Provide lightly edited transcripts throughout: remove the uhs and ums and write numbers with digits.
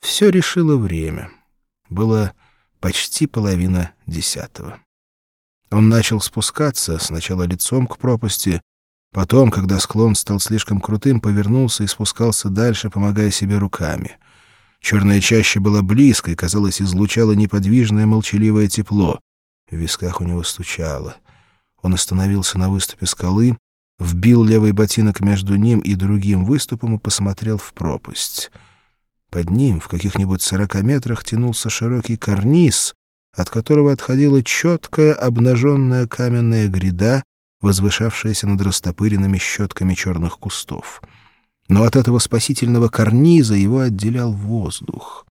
Все решило время. Было почти 9:30. Он начал спускаться, сначала лицом к пропасти, потом, когда склон стал слишком крутым, повернулся и спускался дальше, помогая себе руками. Черная чаща была близко и, казалось, излучала неподвижное молчаливое тепло. В висках у него стучало. Он остановился на выступе скалы, вбил левый ботинок между ним и другим выступом и посмотрел в пропасть. Под ним, в каких-нибудь 40 метрах, тянулся широкий карниз, от которого отходила четкая обнаженная каменная гряда, возвышавшаяся над растопыренными щетками черных кустов. Но от этого спасительного карниза его отделял воздух.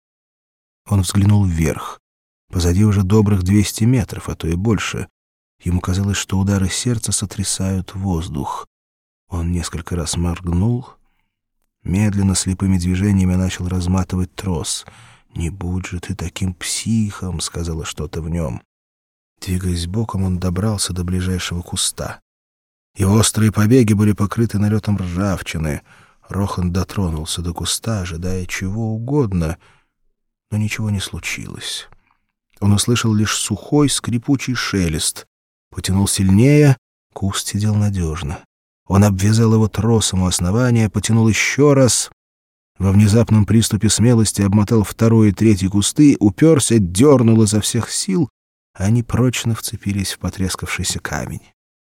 Он взглянул вверх. Позади уже добрых 200 метров, а то и больше. Ему казалось, что удары сердца сотрясают воздух. Он несколько раз моргнул. Медленно, слепыми движениями начал разматывать трос. «Не будь же ты таким психом», — сказала что-то в нем. Двигаясь боком, он добрался до ближайшего куста. Его острые побеги были покрыты налетом ржавчины. Рохан дотронулся до куста, ожидая чего угодно, но ничего не случилось. Он услышал лишь сухой, скрипучий шелест. Потянул сильнее, куст сидел надежно. Он обвязал его тросом у основания, потянул еще раз. Во внезапном приступе смелости обмотал второй и третий кусты, уперся, дернул изо всех сил, а они прочно вцепились в потрескавшийся камень.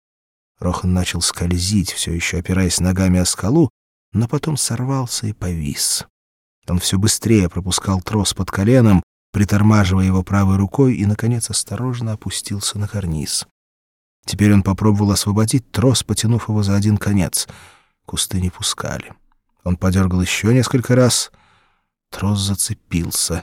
Рохан начал скользить, все еще опираясь ногами о скалу, но потом сорвался и повис. Он все быстрее пропускал трос под коленом, притормаживая его правой рукой, и, наконец, осторожно опустился на карниз. Теперь он попробовал освободить трос, потянув его за один конец. Кусты не пускали. Он подергал еще несколько раз. Трос зацепился.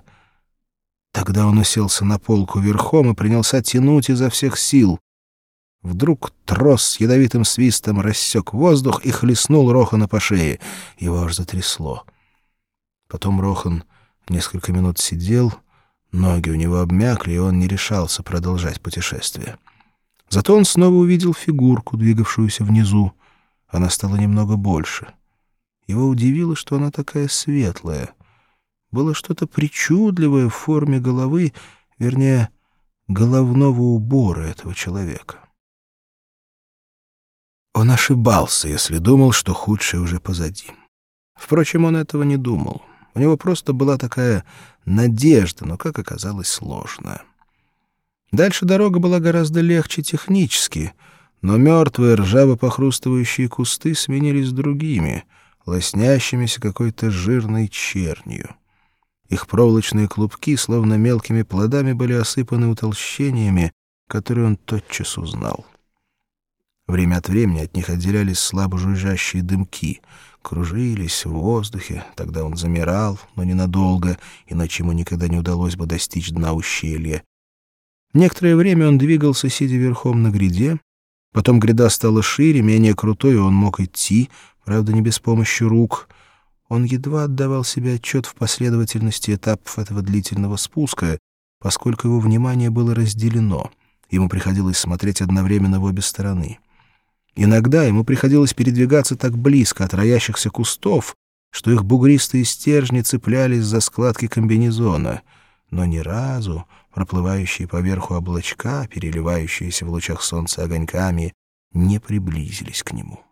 Тогда он уселся на полку верхом и принялся тянуть изо всех сил. Вдруг трос с ядовитым свистом рассек воздух и хлестнул Рохана по шее. Его аж затрясло. Потом Рохан несколько минут сидел, ноги у него обмякли, и он не решался продолжать путешествие. Зато он снова увидел фигурку, двигавшуюся внизу. Она стала немного больше. Его удивило, что она такая светлая. Было что-то причудливое в форме головы, вернее, головного убора этого человека. Он ошибался, если думал, что худшее уже позади. Впрочем, он этого не думал. У него просто была такая надежда, но, как оказалось, сложная. Дальше дорога была гораздо легче технически, но мертвые ржаво-похрустывающие кусты сменились другими, лоснящимися какой-то жирной чернью. Их проволочные клубки, словно мелкими плодами, были осыпаны утолщениями, которые он тотчас узнал. Время от времени от них отделялись слабо жужжащие дымки, кружились в воздухе, тогда он замирал, но ненадолго, иначе ему никогда не удалось бы достичь дна ущелья. Некоторое время он двигался, сидя верхом на гряде, потом гряда стала шире, менее крутой, и он мог идти, правда, не без помощи рук. Он едва отдавал себе отчет в последовательности этапов этого длительного спуска, поскольку его внимание было разделено. Ему приходилось смотреть одновременно в обе стороны. Иногда ему приходилось передвигаться так близко от роящихся кустов, что их бугристые стержни цеплялись за складки комбинезона, но ни разу проплывающие поверху облачка, переливающиеся в лучах солнца огоньками, не приблизились к нему.